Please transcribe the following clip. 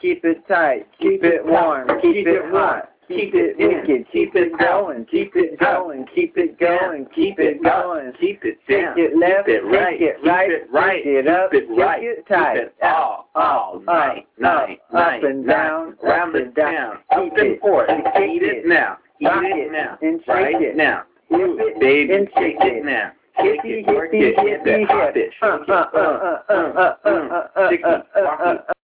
keep it tight, keep it warm, keep it hot. Keep it wicked, keep it going, keep it going, keep it going, keep it going, keep it Take down, it left, keep it right, take it right, keep it right, take it up, keep it right, take it tight, keep it all night, up and down, around the town, up and forth, eat it now, eat it now, and right shake it, now, hip it baby, and shake it now, shake hippie, it, work hippie, it, hip it, hop it, shake it, hippie, sticky, walk it.